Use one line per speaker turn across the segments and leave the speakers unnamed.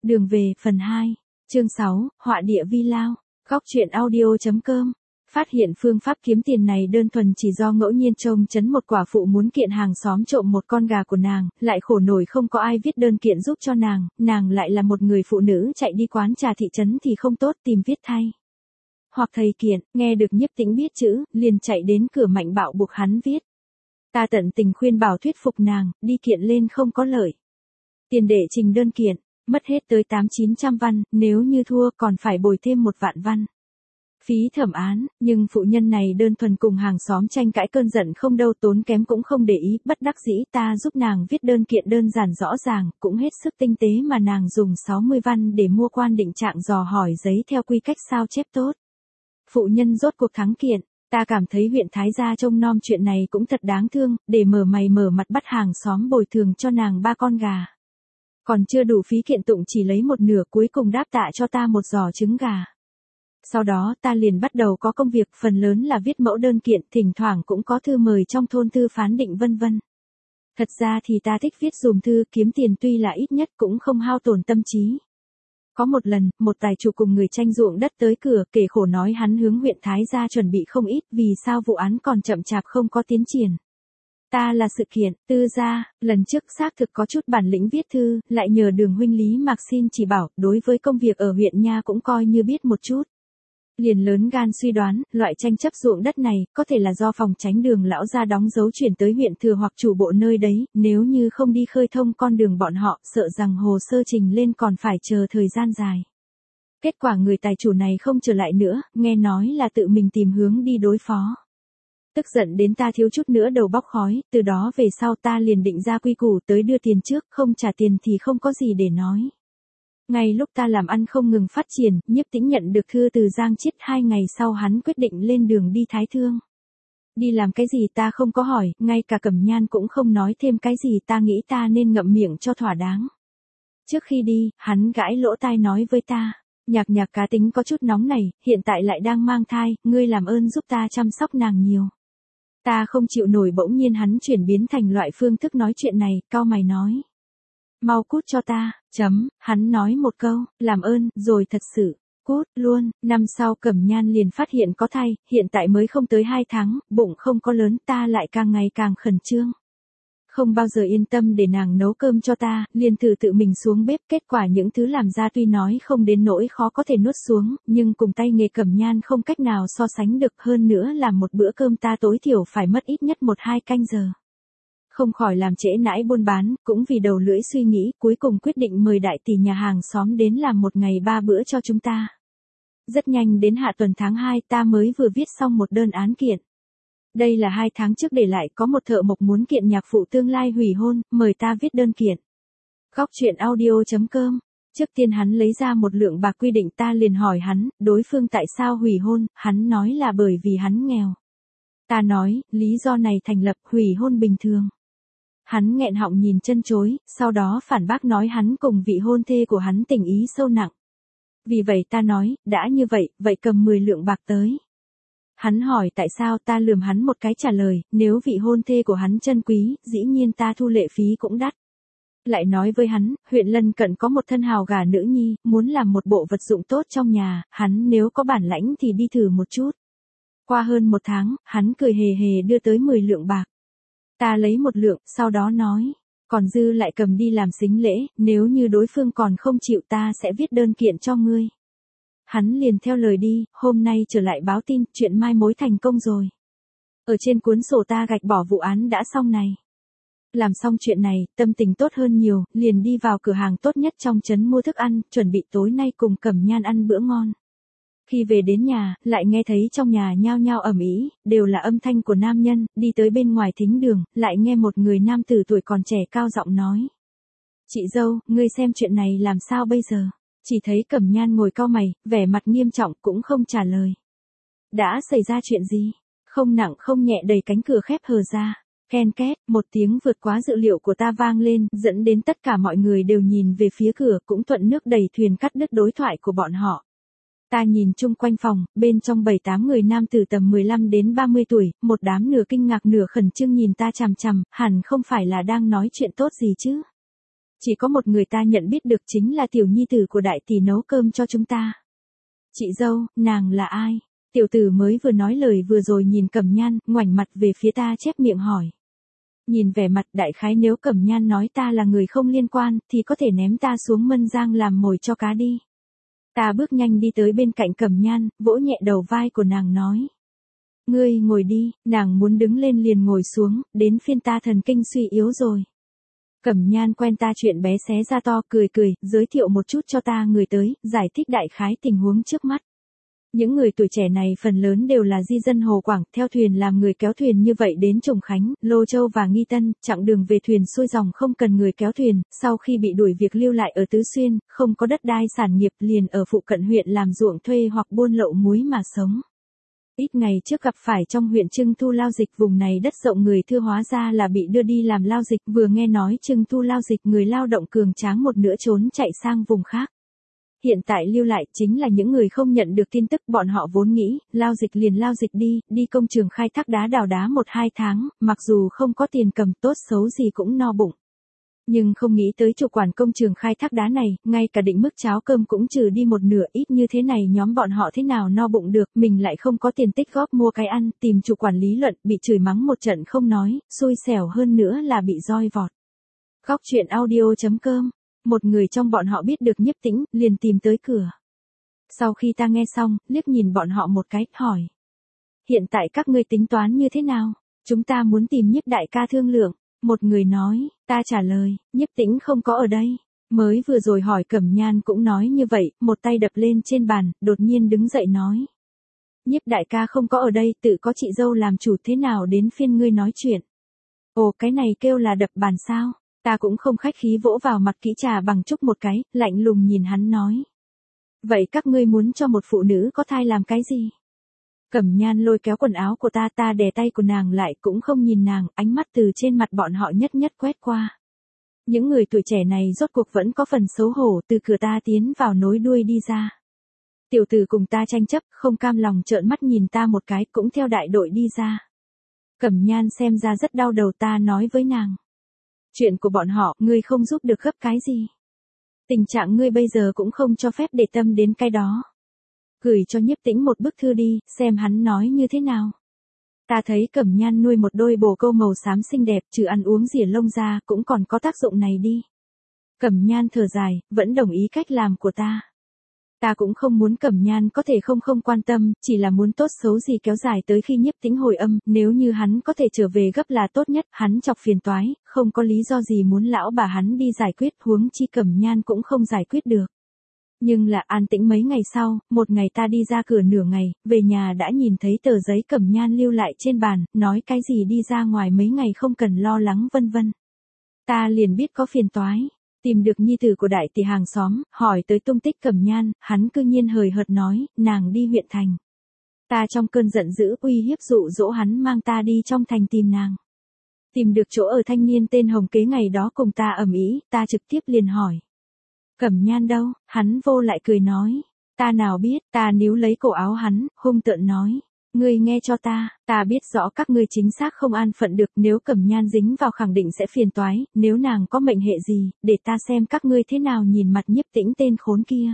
Đường về, phần 2. Chương 6, họa địa vi lao. Góc truyện audio.com. Phát hiện phương pháp kiếm tiền này đơn thuần chỉ do ngẫu nhiên trông chấn một quả phụ muốn kiện hàng xóm trộm một con gà của nàng, lại khổ nổi không có ai viết đơn kiện giúp cho nàng lại là một người phụ nữ chạy đi quán trà thị trấn thì không tốt tìm viết thay. Hoặc thầy kiện, nghe được Nhiếp Tĩnh biết chữ, liền chạy đến cửa mạnh bạo buộc hắn viết. Ta tận tình khuyên bảo thuyết phục nàng, đi kiện lên không có lợi. Tiền để trình đơn kiện, mất hết tới 800-900 văn, nếu như thua còn phải bồi thêm 1 vạn văn. Phí thẩm án, nhưng phụ nhân này đơn thuần cùng hàng xóm tranh cãi cơn giận không đâu tốn kém cũng không để ý, bất đắc dĩ ta giúp nàng viết đơn kiện đơn giản rõ ràng, cũng hết sức tinh tế mà nàng dùng 60 văn để mua quan định trạng dò hỏi giấy theo quy cách sao chép tốt. Phụ nhân rốt cuộc thắng kiện, ta cảm thấy huyện Thái gia trông nom chuyện này cũng thật đáng thương, để mở mày mở mặt bắt hàng xóm bồi thường cho nàng 3 con gà. Còn chưa đủ phí kiện tụng chỉ lấy 1/2 cuối cùng đáp tạ cho ta 1 giò trứng gà. Sau đó ta liền bắt đầu có công việc phần lớn là viết mẫu đơn kiện, thỉnh thoảng cũng có thư mời trong thôn thư phán định vân vân. Thật ra thì ta thích viết dùm thư kiếm tiền tuy là ít nhất cũng không hao tổn tâm trí. Có một lần, một tài chủ cùng người tranh ruộng đất tới cửa kể khổ nói hắn hướng huyện Thái gia chuẩn bị không ít vì sao vụ án còn chậm chạp không có tiến triển. Ta là sự kiện, tư gia, lần trước xác thực có chút bản lĩnh viết thư, lại nhờ Đường huynh Lý Mạc xin chỉ bảo, đối với công việc ở huyện nha cũng coi như biết một chút. Liền lớn gan suy đoán, loại tranh chấp ruộng đất này, có thể là do phòng tránh Đường lão gia đóng dấu chuyển tới huyện thừa hoặc chủ bộ nơi đấy, nếu như không đi khơi thông con đường bọn họ, sợ rằng hồ sơ trình lên còn phải chờ thời gian dài. Kết quả người tài chủ này không trở lại nữa, nghe nói là tự mình tìm hướng đi đối phó. Tức giận đến ta thiếu chút nữa đầu bóc khói, từ đó về sau ta liền định ra quy củ tới đưa tiền trước, không trả tiền thì không có gì để nói. Ngay lúc ta làm ăn không ngừng phát triển, Nhiếp Tĩnh nhận được thư từ Giang Chiết 2 ngày sau hắn quyết định lên đường đi Thái Thương. Đi làm cái gì ta không có hỏi, ngay cả Cẩm Nhan cũng không nói thêm cái gì ta nghĩ ta nên ngậm miệng cho thỏa đáng. Trước khi đi, hắn gãi lỗ tai nói với ta, nhạc cá tính có chút nóng này, hiện tại lại đang mang thai, ngươi làm ơn giúp ta chăm sóc nàng nhiều. Ta không chịu nổi bỗng nhiên hắn chuyển biến thành loại phương thức nói chuyện này, cau mày nói. Mau cút cho ta, hắn nói một câu, làm ơn, rồi thật sự, cút luôn, năm sau Cẩm Nhan liền phát hiện có thai, hiện tại mới không tới 2 tháng, bụng không có lớn, ta lại càng ngày càng khẩn trương. Không bao giờ yên tâm để nàng nấu cơm cho ta, liền thử tự mình xuống bếp, kết quả những thứ làm ra tuy nói không đến nỗi khó có thể nuốt xuống, nhưng cùng tay nghề Cẩm Nhan không cách nào so sánh được, hơn nữa làm một bữa cơm ta tối thiểu phải mất ít nhất 1-2 canh giờ. Không khỏi làm trễ nãi buôn bán, cũng vì đầu lưỡi suy nghĩ, cuối cùng quyết định mời đại tỷ nhà hàng xóm đến làm 1 ngày 3 bữa cho chúng ta. Rất nhanh đến hạ tuần tháng 2 ta mới vừa viết xong một đơn án kiện. Đây là 2 tháng trước để lại có một thợ mộc muốn kiện nhạc phụ tương lai hủy hôn, mời ta viết đơn kiện. Góc truyện audio.com. Trước tiên hắn lấy ra 1 lượng bạc quy định ta liền hỏi hắn, đối phương tại sao hủy hôn, hắn nói là bởi vì hắn nghèo. Ta nói, lý do này thành lập hủy hôn bình thường. Hắn nghẹn họng nhìn chân chối, sau đó phản bác nói hắn cùng vị hôn thê của hắn tình ý sâu nặng. Vì vậy ta nói, đã như vậy, vậy cầm 10 lượng bạc tới. Hắn hỏi tại sao ta lườm hắn một cái trả lời, nếu vị hôn thê của hắn chân quý, dĩ nhiên ta thu lệ phí cũng đắt. Lại nói với hắn, huyện lân cận có một thân hào gà nữ nhi, muốn làm một bộ vật dụng tốt trong nhà, hắn nếu có bản lãnh thì đi thử một chút. Qua hơn 1 tháng, hắn cười hề hề đưa tới 10 lượng bạc. Ta lấy 1 lượng, sau đó nói, còn dư lại cầm đi làm sính lễ, nếu như đối phương còn không chịu ta sẽ viết đơn kiện cho ngươi. Hắn liền theo lời đi, hôm nay trở lại báo tin, chuyện mai mối thành công rồi. Ở trên cuốn sổ ta gạch bỏ vụ án đã xong này. Làm xong chuyện này, tâm tình tốt hơn nhiều, liền đi vào cửa hàng tốt nhất trong trấn mua thức ăn, chuẩn bị tối nay cùng Cẩm Nhan ăn bữa ngon. Khi về đến nhà, lại nghe thấy trong nhà nhao nhao ầm ĩ, đều là âm thanh của nam nhân, đi tới bên ngoài thính đường, lại nghe một người nam tử tuổi còn trẻ cao giọng nói. Chị dâu, ngươi xem chuyện này làm sao bây giờ? Chỉ thấy Cẩm Nhan ngồi cau mày, vẻ mặt nghiêm trọng cũng không trả lời. Đã xảy ra chuyện gì? Không nặng không nhẹ đẩy cánh cửa khép hờ ra. Ken két, một tiếng vượt quá dự liệu của ta vang lên, dẫn đến tất cả mọi người đều nhìn về phía cửa, cũng thuận nước đẩy thuyền cắt đứt đối thoại của bọn họ. Ta nhìn chung quanh phòng, bên trong 7-8 người nam từ tầm 15 đến 30 tuổi, một đám nửa kinh ngạc nửa khẩn trương nhìn ta chằm chằm, hẳn không phải là đang nói chuyện tốt gì chứ. Chỉ có một người ta nhận biết được chính là tiểu nhi tử của đại tỷ nấu cơm cho chúng ta. Chị dâu, nàng là ai? Tiểu tử mới vừa nói lời vừa rồi nhìn Cẩm Nhan, ngoảnh mặt về phía ta chép miệng hỏi. Nhìn vẻ mặt đại khái nếu Cẩm Nhan nói ta là người không liên quan, thì có thể ném ta xuống mân giang làm mồi cho cá đi. Ta bước nhanh đi tới bên cạnh Cẩm Nhan, vỗ nhẹ đầu vai của nàng nói. Ngươi ngồi đi, nàng muốn đứng lên liền ngồi xuống, đến phiên ta thần kinh suy yếu rồi. Cẩm Nhan quen ta chuyện bé xé ra to, cười cười, giới thiệu một chút cho ta người tới, giải thích đại khái tình huống trước mắt. Những người tuổi trẻ này phần lớn đều là di dân Hồ Quảng, theo thuyền làm người kéo thuyền như vậy đến Trùng Khánh, Lô Châu và Nghi Tân, chặng đường về thuyền xuôi dòng không cần người kéo thuyền, sau khi bị đuổi việc lưu lại ở Tứ Xuyên, không có đất đai sản nghiệp liền ở phụ cận huyện làm ruộng thuê hoặc buôn lậu muối mà sống. Ít ngày trước gặp phải trong huyện Trưng Thu lao dịch vùng này đất rộng người thưa hóa ra là bị đưa đi làm lao dịch, vừa nghe nói Trưng Thu lao dịch người lao động cường tráng một nửa trốn chạy sang vùng khác. Hiện tại lưu lại chính là những người không nhận được tin tức, bọn họ vốn nghĩ, lao dịch liền lao dịch đi công trường khai thác đá đào đá 1-2 tháng, mặc dù không có tiền cầm tốt xấu gì cũng no bụng. Nhưng không nghĩ tới chủ quản công trường khai thác đá này, ngay cả định mức cháo cơm cũng trừ đi một nửa, ít như thế này nhóm bọn họ thế nào no bụng được, mình lại không có tiền tích góp mua cái ăn, tìm chủ quản lý luận, bị chửi mắng một trận không nói, xui xẻo hơn nữa là bị roi vọt. Góc truyện audio.com. Một người trong bọn họ biết được Nhiếp Tĩnh, liền tìm tới cửa. Sau khi ta nghe xong, liếc nhìn bọn họ một cái, hỏi. Hiện tại các ngươi tính toán như thế nào? Chúng ta muốn tìm Nhiếp đại ca thương lượng. Một người nói, ta trả lời, Nhiếp Tĩnh không có ở đây. Mới vừa rồi hỏi Cẩm Nhan cũng nói như vậy, một tay đập lên trên bàn, đột nhiên đứng dậy nói. Nhiếp đại ca không có ở đây, tự có chị dâu làm chủ, thế nào đến phiên ngươi nói chuyện. Ồ, cái này kêu là đập bàn sao? Ta cũng không khách khí vỗ vào mặt kỹ trà bằng chúc một cái, lạnh lùng nhìn hắn nói. Vậy các ngươi muốn cho một phụ nữ có thai làm cái gì? Cẩm Nhan lôi kéo quần áo của ta đè tay của nàng lại, cũng không nhìn nàng, ánh mắt từ trên mặt bọn họ nhất nhất quét qua. Những người tuổi trẻ này rốt cuộc vẫn có phần xấu hổ, từ cửa ta tiến vào nối đuôi đi ra. Tiểu tử cùng ta tranh chấp, không cam lòng trợn mắt nhìn ta một cái, cũng theo đại đội đi ra. Cẩm Nhan xem ra rất đau đầu, ta nói với nàng. Chuyện của bọn họ, ngươi không giúp được gấp cái gì. Tình trạng ngươi bây giờ cũng không cho phép để tâm đến cái đó. Gửi cho Nhiếp Tĩnh một bức thư đi, xem hắn nói như thế nào. Ta thấy Cẩm Nhan nuôi một đôi bồ câu màu xám xinh đẹp, trừ ăn uống rỉa lông ra, cũng còn có tác dụng này đi. Cẩm Nhan thở dài, vẫn đồng ý cách làm của ta. Ta cũng không muốn Cẩm Nhan có thể không quan tâm, chỉ là muốn tốt xấu gì kéo dài tới khi Nhiếp Tĩnh hồi âm, nếu như hắn có thể trở về gấp là tốt nhất, hắn chọc phiền toái, không có lý do gì muốn lão bà hắn đi giải quyết, huống chi Cẩm Nhan cũng không giải quyết được. Nhưng là an tĩnh mấy ngày sau, một ngày ta đi ra cửa nửa ngày, về nhà đã nhìn thấy tờ giấy Cẩm Nhan lưu lại trên bàn, nói cái gì đi ra ngoài mấy ngày không cần lo lắng vân vân. Ta liền biết có phiền toái. Tìm được nhi tử của đại tỷ hàng xóm, hỏi tới tung tích Cẩm Nhan, hắn cư nhiên hời hợt nói, nàng đi huyện thành. Ta trong cơn giận dữ uy hiếp dụ dỗ hắn mang ta đi trong thành tìm nàng. Tìm được chỗ ở thanh niên tên Hồng Kế ngày đó cùng ta ầm ĩ, ta trực tiếp liền hỏi. Cẩm Nhan đâu? Hắn vô lại cười nói. Ta nào biết, ta níu lấy cổ áo hắn, hung tợn nói. Ngươi nghe cho ta biết rõ các ngươi chính xác không an phận được, nếu Cẩm Nhan dính vào khẳng định sẽ phiền toái, nếu nàng có mệnh hệ gì, để ta xem các ngươi thế nào nhìn mặt Nhiếp Tĩnh tên khốn kia.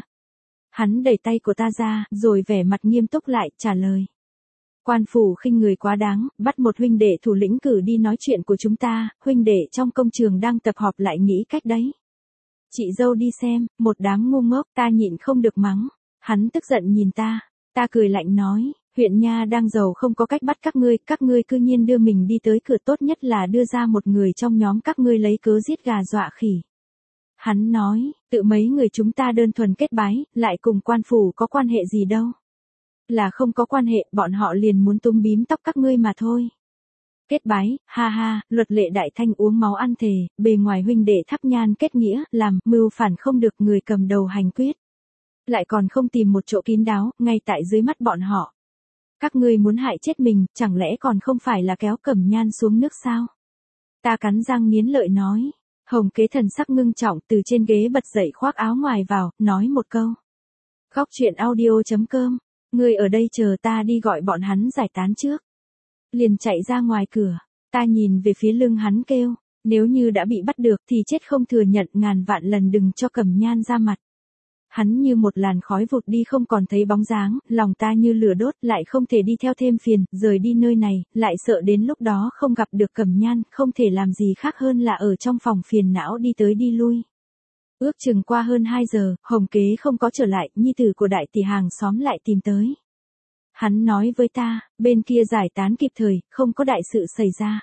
Hắn đẩy tay của ta ra, rồi vẻ mặt nghiêm túc lại, trả lời. Quan phủ khinh người quá đáng, bắt một huynh đệ thủ lĩnh cử đi nói chuyện của chúng ta, huynh đệ trong công trường đang tập họp lại nghĩ cách đấy. Chị dâu đi xem, một đám ngu ngốc, ta nhịn không được mắng. Hắn tức giận nhìn ta cười lạnh nói. Huyện nha đang giàu không có cách bắt các ngươi cư nhiên đưa mình đi tới cửa, tốt nhất là đưa ra một người trong nhóm các ngươi lấy cớ giết gà dọa khỉ. Hắn nói, tự mấy người chúng ta đơn thuần kết bái, lại cùng quan phủ có quan hệ gì đâu. Là không có quan hệ, bọn họ liền muốn túm bím tóc các ngươi mà thôi. Kết bái, ha ha, luật lệ đại thanh uống máu ăn thề, bề ngoài huynh đệ thắp nhang kết nghĩa, làm, mưu phản không được, người cầm đầu hành quyết. Lại còn không tìm một chỗ kín đáo, ngay tại dưới mắt bọn họ. Các ngươi muốn hại chết mình, chẳng lẽ còn không phải là kéo Cẩm Nhan xuống nước sao? Ta cắn răng nghiến lợi nói. Hồng Kế thần sắc ngưng trọng từ trên ghế bật dậy khoác áo ngoài vào, nói một câu. Góc truyện audio.com, ngươi ở đây chờ ta đi gọi bọn hắn giải tán trước. Liền chạy ra ngoài cửa, ta nhìn về phía lưng hắn kêu. Nếu như đã bị bắt được thì chết không thừa nhận, ngàn vạn lần đừng cho Cẩm Nhan ra mặt. Hắn như một làn khói vụt đi không còn thấy bóng dáng, lòng ta như lửa đốt, lại không thể đi theo thêm phiền, rời đi nơi này, lại sợ đến lúc đó không gặp được Cẩm Nhan, không thể làm gì khác hơn là ở trong phòng phiền não đi tới đi lui. Ước chừng qua hơn 2 giờ, Hồng Kế không có trở lại, nhi tử của đại tỷ hàng xóm lại tìm tới. Hắn nói với ta, bên kia giải tán kịp thời, không có đại sự xảy ra.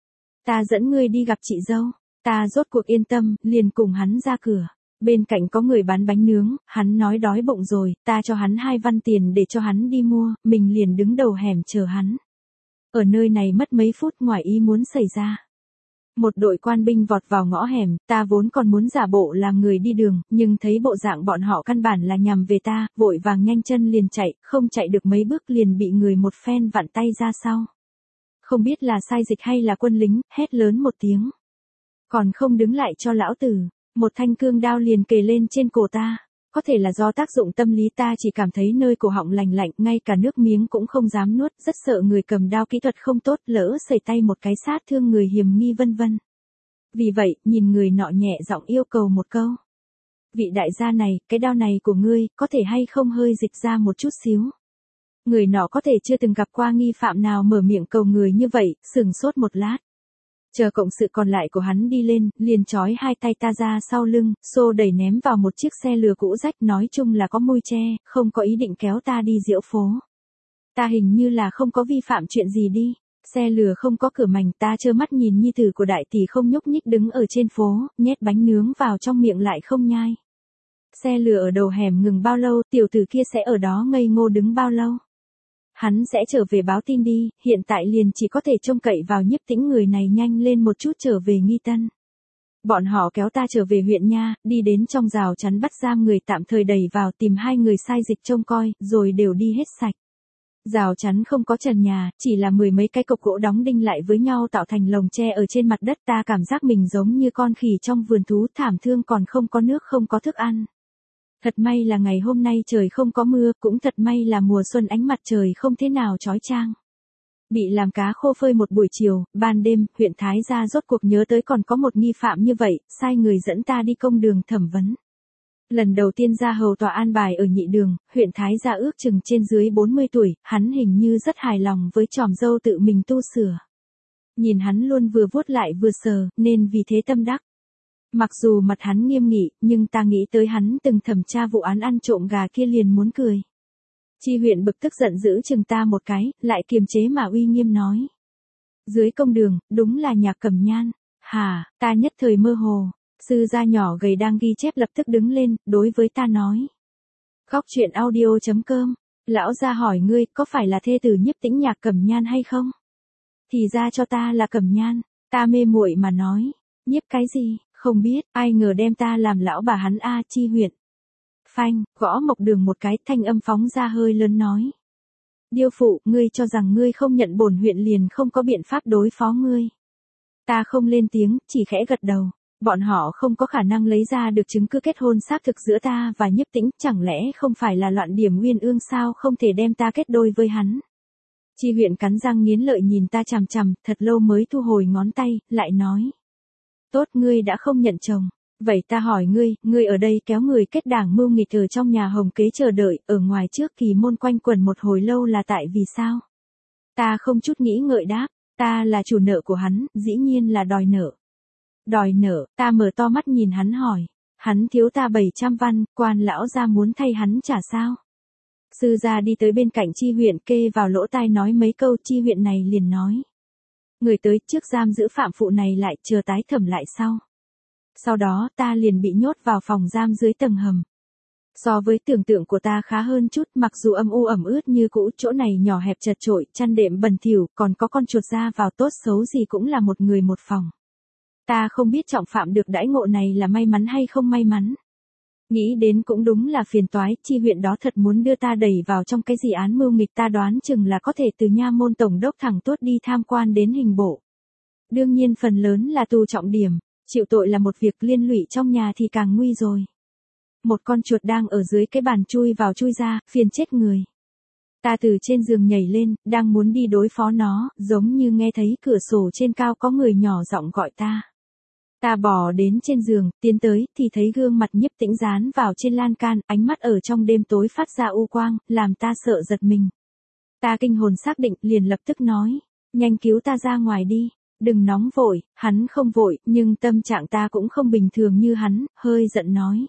Ta dẫn ngươi đi gặp chị dâu, ta rốt cuộc yên tâm, liền cùng hắn ra cửa. Bên cạnh có người bán bánh nướng, hắn nói đói bụng rồi, ta cho hắn 2 văn tiền để cho hắn đi mua, mình liền đứng đầu hẻm chờ hắn. Ở nơi này mất mấy phút, ngoài ý muốn xảy ra. Một đội quan binh vọt vào ngõ hẻm, ta vốn còn muốn giả bộ làm người đi đường, nhưng thấy bộ dạng bọn họ căn bản là nhằm về ta, vội vàng nhanh chân liền chạy, không chạy được mấy bước liền bị người một phen vặn tay ra sau. Không biết là sai dịch hay là quân lính, hét lớn một tiếng. Còn không đứng lại cho lão tử, một thanh cương đao liền kề lên trên cổ ta. Có thể là do tác dụng tâm lý, ta chỉ cảm thấy nơi cổ họng lành lạnh, ngay cả nước miếng cũng không dám nuốt, rất sợ người cầm đao kỹ thuật không tốt, lỡ sẩy tay một cái sát thương người hiểm nghi vân vân. Vì vậy, nhìn người nọ nhẹ giọng yêu cầu một câu. Vị đại gia này, cái đao này của ngươi, có thể hay không hơi dịch ra một chút xíu. Người nọ có thể chưa từng gặp qua nghi phạm nào mở miệng cầu người như vậy, sừng sốt một lát. Chờ cộng sự còn lại của hắn đi lên, liền trói 2 tay ta ra sau lưng, xô đẩy ném vào một chiếc xe lừa cũ rách, nói chung là có môi che, không có ý định kéo ta đi diễu phố. Ta hình như là không có vi phạm chuyện gì đi. Xe lừa không có cửa mảnh, ta trơ mắt nhìn nhi tử của đại tỷ không nhúc nhích đứng ở trên phố, nhét bánh nướng vào trong miệng lại không nhai. Xe lừa ở đầu hẻm ngừng bao lâu, tiểu tử kia sẽ ở đó ngây ngô đứng bao lâu. Hắn sẽ trở về báo tin đi, hiện tại liền chỉ có thể trông cậy vào Nhiếp Tĩnh người này nhanh lên một chút trở về Nghi Tân. Bọn họ kéo ta trở về huyện nha, đi đến trong rào chắn bắt giam người tạm thời đẩy vào, tìm 2 người sai dịch trông coi, rồi đều đi hết sạch. Rào chắn không có trần nhà, chỉ là 10 mấy cái cọc gỗ đóng đinh lại với nhau tạo thành lồng tre ở trên mặt đất, ta cảm giác mình giống như con khỉ trong vườn thú, thảm thương, còn không có nước không có thức ăn. Thật may là ngày hôm nay trời không có mưa, cũng thật may là mùa xuân ánh mặt trời không thế nào chói chang. Bị làm cá khô phơi một buổi chiều, ban đêm, huyện Thái Gia rốt cuộc nhớ tới còn có một nghi phạm như vậy, sai người dẫn ta đi công đường thẩm vấn. Lần đầu tiên ra hầu tòa an bài ở Nhị Đường, huyện Thái Gia ước chừng trên dưới 40 tuổi, hắn hình như rất hài lòng với chòm râu tự mình tu sửa. Nhìn hắn luôn vừa vuốt lại vừa sờ, nên vì thế tâm đắc. Mặc dù mặt hắn nghiêm nghị, nhưng ta nghĩ tới hắn từng thẩm tra vụ án ăn trộm gà kia liền muốn cười. Chi huyện bực tức giận giữ chừng ta một cái, lại kiềm chế mà uy nghiêm nói. Dưới công đường, đúng là nhà Cẩm Nhan. Hả, ta nhất thời mơ hồ. Sư gia nhỏ gầy đang ghi chép lập tức đứng lên, đối với ta nói. Góc truyện audio.com, lão gia hỏi ngươi có phải là thê tử Nhiếp Tĩnh nhà Cẩm Nhan hay không? Thì ra cho ta là Cẩm Nhan, ta mê muội mà nói. Nhiếp cái gì, không biết, ai ngờ đem ta làm lão bà hắn a. Chi huyện. Phanh, gõ mộc đường một cái, thanh âm phóng ra hơi lớn nói. Điêu phụ, ngươi cho rằng ngươi không nhận bổn huyện liền không có biện pháp đối phó ngươi. Ta không lên tiếng, chỉ khẽ gật đầu. Bọn họ không có khả năng lấy ra được chứng cứ kết hôn xác thực giữa ta và Nhiếp Tĩnh, chẳng lẽ không phải là loạn điểm uyên ương sao, không thể đem ta kết đôi với hắn. Chi huyện cắn răng nghiến lợi nhìn ta chằm chằm, thật lâu mới thu hồi ngón tay, lại nói. Tốt, ngươi đã không nhận chồng. Vậy ta hỏi ngươi ở đây kéo người kết đảng mưu nghịch ở trong nhà Hồng Kế chờ đợi, ở ngoài trước kỳ môn quanh quẩn một hồi lâu là tại vì sao? Ta không chút nghĩ ngợi đáp, ta là chủ nợ của hắn, dĩ nhiên là đòi nợ. Đòi nợ, ta mở to mắt nhìn hắn hỏi, hắn thiếu ta 700 văn, quan lão gia muốn thay hắn trả sao? Sư gia đi tới bên cạnh Chi huyện kê vào lỗ tai nói mấy câu, Chi huyện này liền nói. Người tới trước giam giữ phạm phụ này lại, chờ tái thẩm lại sau. Sau đó ta liền bị nhốt vào phòng giam dưới tầng hầm. So với tưởng tượng của ta khá hơn chút, mặc dù âm u ẩm ướt như cũ, chỗ này nhỏ hẹp chật chội, chăn đệm bẩn thỉu, còn có con chuột ra vào, tốt xấu gì cũng là một người một phòng. Ta không biết trọng phạm được đãi ngộ này là may mắn hay không may mắn. Nghĩ đến cũng đúng là phiền toái, Chi huyện đó thật muốn đưa ta đẩy vào trong cái gì án mưu nghịch, ta đoán chừng là có thể từ nha môn tổng đốc thẳng tuốt đi tham quan đến hình bộ. Đương nhiên phần lớn là tù trọng điểm, chịu tội là một việc, liên lụy trong nhà thì càng nguy rồi. Một con chuột đang ở dưới cái bàn chui vào chui ra, phiền chết người. Ta từ trên giường nhảy lên, đang muốn đi đối phó nó, giống như nghe thấy cửa sổ trên cao có người nhỏ giọng gọi ta. Ta bò đến trên giường, tiến tới, thì thấy gương mặt Nhiếp Tĩnh dán vào trên lan can, ánh mắt ở trong đêm tối phát ra u quang, làm ta sợ giật mình. Ta kinh hồn xác định, liền lập tức nói, nhanh cứu ta ra ngoài đi, đừng nóng vội. Hắn không vội, nhưng tâm trạng ta cũng không bình thường như hắn, hơi giận nói.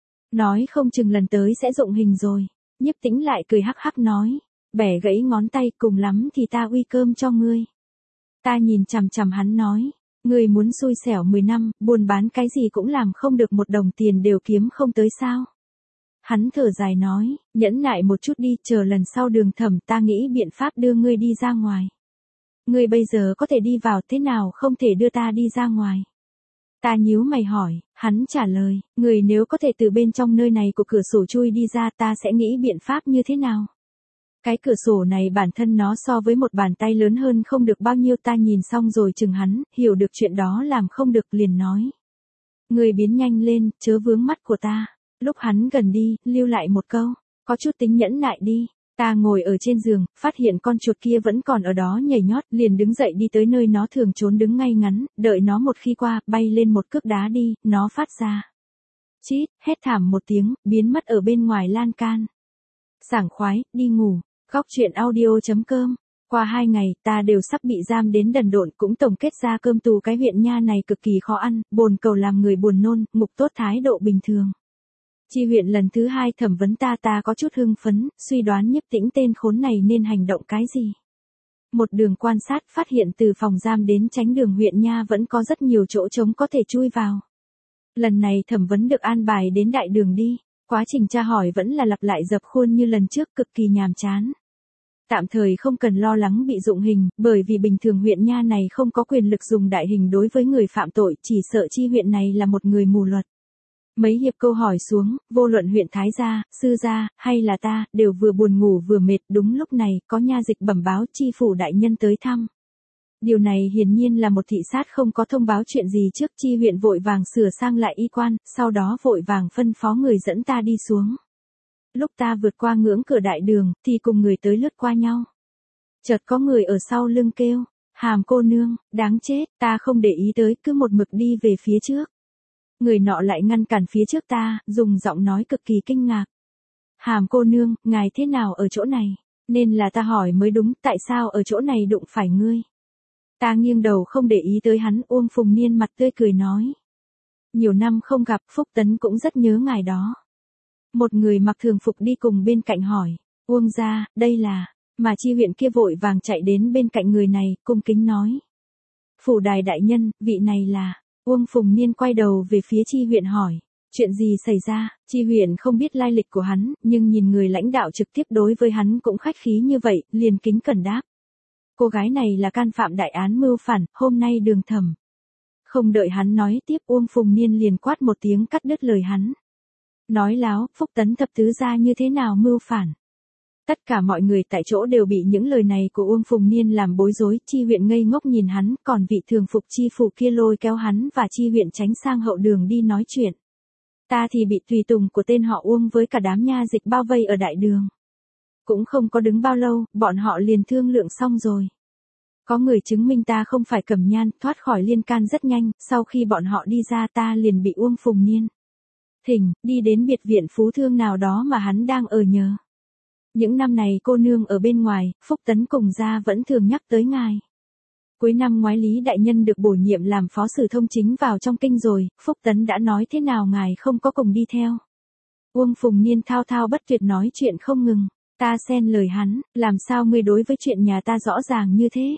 Nói không chừng lần tới sẽ dụng hình rồi. Nhiếp Tĩnh lại cười hắc hắc nói, bẻ gãy ngón tay, cùng lắm thì ta uy cơm cho ngươi. Ta nhìn chằm chằm hắn nói, ngươi muốn xui xẻo 10 năm, buôn bán cái gì cũng làm không được, một đồng tiền đều kiếm không tới sao? Hắn thở dài nói, nhẫn nại một chút đi, chờ lần sau Đường Thẩm ta nghĩ biện pháp đưa ngươi đi ra ngoài. Ngươi bây giờ có thể đi vào, thế nào không thể đưa ta đi ra ngoài? Ta nhíu mày hỏi, hắn trả lời, người nếu có thể từ bên trong nơi này của cửa sổ chui đi ra, ta sẽ nghĩ biện pháp như thế nào? Cái cửa sổ này bản thân nó so với một bàn tay lớn hơn không được bao nhiêu. Ta nhìn xong rồi chừng hắn, hiểu được chuyện đó làm không được, liền nói. Người biến nhanh lên, chớ vướng mắt của ta. Lúc hắn gần đi, lưu lại một câu, có chút tính nhẫn nại đi. Ta ngồi ở trên giường, phát hiện con chuột kia vẫn còn ở đó nhảy nhót, liền đứng dậy đi tới nơi nó thường trốn đứng ngay ngắn, đợi nó một khi qua, bay lên một cước đá đi, nó phát ra. Chít, hét thảm một tiếng, biến mất ở bên ngoài lan can. Sảng khoái, đi ngủ. Góc truyện audio.com. Qua 2 ngày, ta đều sắp bị giam đến đần độn, cũng tổng kết ra cơm tù cái huyện nha này cực kỳ khó ăn, bồn cầu làm người buồn nôn, ngục tốt thái độ bình thường. Chi huyện lần thứ 2 thẩm vấn ta có chút hưng phấn, suy đoán Nhiếp Tĩnh tên khốn này nên hành động cái gì. Một đường quan sát phát hiện từ phòng giam đến tránh đường huyện nha vẫn có rất nhiều chỗ trống có thể chui vào. Lần này thẩm vấn được an bài đến đại đường đi, quá trình tra hỏi vẫn là lặp lại dập khuôn như lần trước, cực kỳ nhàm chán. Tạm thời không cần lo lắng bị dụng hình, bởi vì bình thường huyện nha này không có quyền lực dùng đại hình đối với người phạm tội, chỉ sợ chi huyện này là một người mù luật. Mấy hiệp câu hỏi xuống, vô luận huyện Thái gia, Sư gia, hay là ta, đều vừa buồn ngủ vừa mệt. Đúng lúc này, có nha dịch bẩm báo chi phủ đại nhân tới thăm. Điều này hiển nhiên là một thị sát không có thông báo chuyện gì trước. Chi huyện vội vàng sửa sang lại y quan, sau đó vội vàng phân phó người dẫn ta đi xuống. Lúc ta vượt qua ngưỡng cửa đại đường, thì cùng người tới lướt qua nhau. Chợt có người ở sau lưng kêu, Hàm cô nương, đáng chết. Ta không để ý tới, cứ một mực đi về phía trước. Người nọ lại ngăn cản phía trước ta, dùng giọng nói cực kỳ kinh ngạc. Hàm cô nương, ngài thế nào ở chỗ này? Nên là ta hỏi mới đúng, tại sao ở chỗ này đụng phải ngươi? Ta nghiêng đầu không để ý tới hắn. Uông Phùng Niên mặt tươi cười nói. Nhiều năm không gặp, Phúc Tấn cũng rất nhớ ngài đó. Một người mặc thường phục đi cùng bên cạnh hỏi, Uông gia, đây là, mà chi huyện kia vội vàng chạy đến bên cạnh người này, cung kính nói. Phủ đài đại nhân, vị này là, Uông Phùng Niên quay đầu về phía chi huyện hỏi, chuyện gì xảy ra? Chi huyện không biết lai lịch của hắn, nhưng nhìn người lãnh đạo trực tiếp đối với hắn cũng khách khí như vậy, liền kính cẩn đáp. Cô gái này là can phạm đại án mưu phản, hôm nay Đường Thẩm. Không đợi hắn nói tiếp, Uông Phùng Niên liền quát một tiếng cắt đứt lời hắn. Nói láo, Phúc Tấn thập tứ gia như thế nào mưu phản? Tất cả mọi người tại chỗ đều bị những lời này của Uông Phùng Niên làm bối rối. Chi huyện ngây ngốc nhìn hắn, còn vị thường phục chi phủ kia lôi kéo hắn và chi huyện tránh sang hậu đường đi nói chuyện. Ta thì bị tùy tùng của tên họ Uông với cả đám nha dịch bao vây ở đại đường. Cũng không có đứng bao lâu, bọn họ liền thương lượng xong rồi. Có người chứng minh ta không phải Cẩm Nhan, thoát khỏi liên can rất nhanh. Sau khi bọn họ đi ra, ta liền bị Uông Phùng Niên thỉnh đi đến biệt viện phú thương nào đó mà hắn đang ở nhờ. Những năm này cô nương ở bên ngoài, Phúc Tấn cùng gia vẫn thường nhắc tới ngài. Cuối năm ngoái Lý đại nhân được bổ nhiệm làm phó sử thông chính vào trong kinh rồi, Phúc Tấn đã nói thế nào ngài không có cùng đi theo. Uông Phùng Niên thao thao bất tuyệt nói chuyện không ngừng. Ta xen lời hắn, làm sao ngươi đối với chuyện nhà ta rõ ràng như thế?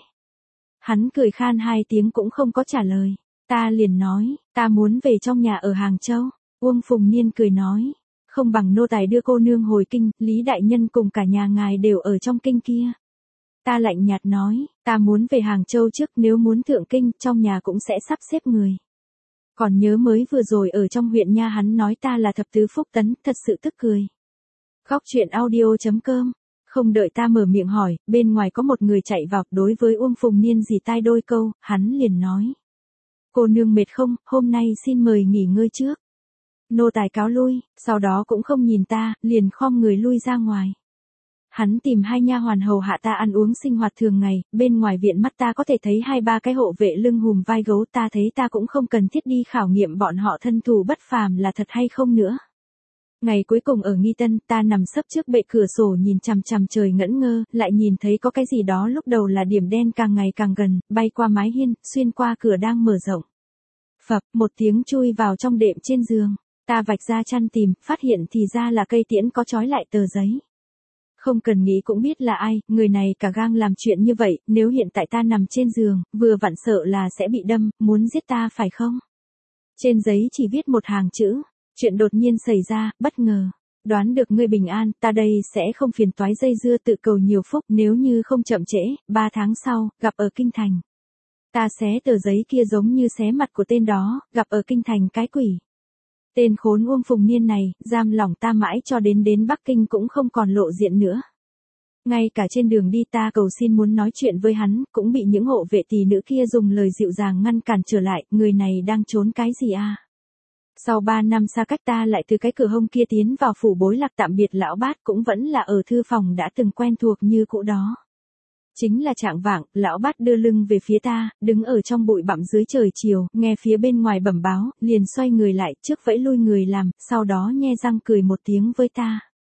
Hắn cười khan 2 tiếng cũng không có trả lời. Ta liền nói, ta muốn về trong nhà ở Hàng Châu. Uông Phùng Niên cười nói, không bằng nô tài đưa cô nương hồi kinh, Lý đại nhân cùng cả nhà ngài đều ở trong kinh kia. Ta lạnh nhạt nói, ta muốn về Hàng Châu trước, nếu muốn thượng kinh, trong nhà cũng sẽ sắp xếp người. Còn nhớ mới vừa rồi ở trong huyện nha hắn nói ta là thập tứ Phúc Tấn, thật sự tức cười. Góc truyện audio.com. Không đợi ta mở miệng hỏi, bên ngoài có một người chạy vào, đối với Uông Phùng Niên dì tai đôi câu, hắn liền nói. Cô nương mệt không, hôm nay xin mời nghỉ ngơi trước. Nô tài cáo lui, sau đó cũng không nhìn ta, liền khom người lui ra ngoài. Hắn tìm 2 nha hoàn hầu hạ ta ăn uống sinh hoạt thường ngày, bên ngoài viện mắt ta có thể thấy 2-3 cái hộ vệ lưng hùm vai gấu, ta thấy ta cũng không cần thiết đi khảo nghiệm bọn họ thân thủ bất phàm là thật hay không nữa. Ngày cuối cùng ở Nghi Tân, ta nằm sấp trước bệ cửa sổ nhìn chằm chằm trời ngẩn ngơ, lại nhìn thấy có cái gì đó lúc đầu là điểm đen càng ngày càng gần, bay qua mái hiên, xuyên qua cửa đang mở rộng. Phập, một tiếng chui vào trong đệm trên giường. Ta vạch ra chăn tìm, phát hiện thì ra là cây tiễn có trói lại tờ giấy. Không cần nghĩ cũng biết là ai, người này cả gang làm chuyện như vậy, nếu hiện tại ta nằm trên giường, vừa vặn sợ là sẽ bị đâm, muốn giết ta phải không? Trên giấy chỉ viết một hàng chữ, chuyện đột nhiên xảy ra, bất ngờ. Đoán được ngươi bình an, ta đây sẽ không phiền toái dây dưa tự cầu nhiều phúc, nếu như không chậm trễ, 3 tháng sau, gặp ở Kinh Thành. Ta xé tờ giấy kia giống như xé mặt của tên đó, gặp ở Kinh Thành cái quỷ. Tên khốn Uông Phùng Niên này, giam lỏng ta mãi cho đến Bắc Kinh cũng không còn lộ diện nữa. Ngay cả trên đường đi ta cầu xin muốn nói chuyện với hắn, cũng bị những hộ vệ tỳ nữ kia dùng lời dịu dàng ngăn cản trở lại, người này đang trốn cái gì à? Sau 3 năm xa cách ta lại từ cái cửa hông kia tiến vào phủ Bối Lạc tạm biệt lão bát, cũng vẫn là ở thư phòng đã từng quen thuộc như cũ đó. Chính là chạng vạng, lão bát đưa lưng về phía ta, đứng ở trong bụi bặm dưới trời chiều, nghe phía bên ngoài bẩm báo, liền xoay người lại, trước vẫy lui người làm, sau đó nhe răng cười một tiếng với ta.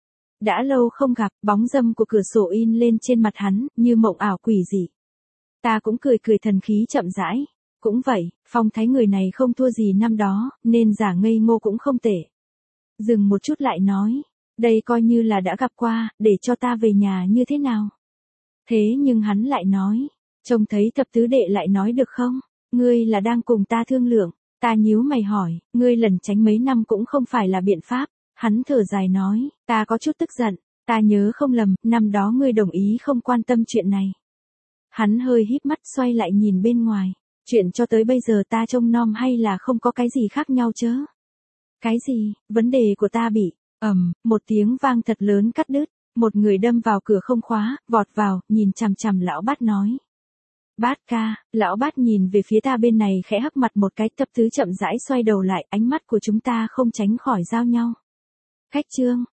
Đã lâu không gặp, bóng dâm của cửa sổ in lên trên mặt hắn, như mộng ảo quỷ dị. Ta cũng cười thần khí chậm rãi. Cũng vậy, phong thái người này không thua gì năm đó, nên giả ngây ngô cũng không tệ. Dừng một chút lại nói, đây coi như là đã gặp qua, để cho ta về nhà như thế nào? Thế nhưng hắn lại nói, trông thấy thập tứ đệ lại nói được không? Ngươi là đang cùng ta thương lượng. Ta nhíu mày hỏi, ngươi lẩn tránh mấy năm cũng không phải là biện pháp. Hắn thở dài nói, ta có chút tức giận, ta nhớ không lầm, năm đó ngươi đồng ý không quan tâm chuyện này. Hắn hơi híp mắt xoay lại nhìn bên ngoài. Chuyện cho tới bây giờ ta trông nom hay là không có cái gì khác nhau chớ? Cái gì? Vấn đề của ta bị, một tiếng vang thật lớn cắt đứt, một người đâm vào cửa không khóa, vọt vào, nhìn chằm chằm lão bát nói. Bát ca, lão bát nhìn về phía ta bên này khẽ hắc mặt một cái, Thập Tứ chậm rãi xoay đầu lại, ánh mắt của chúng ta không tránh khỏi giao nhau. Khách Trương,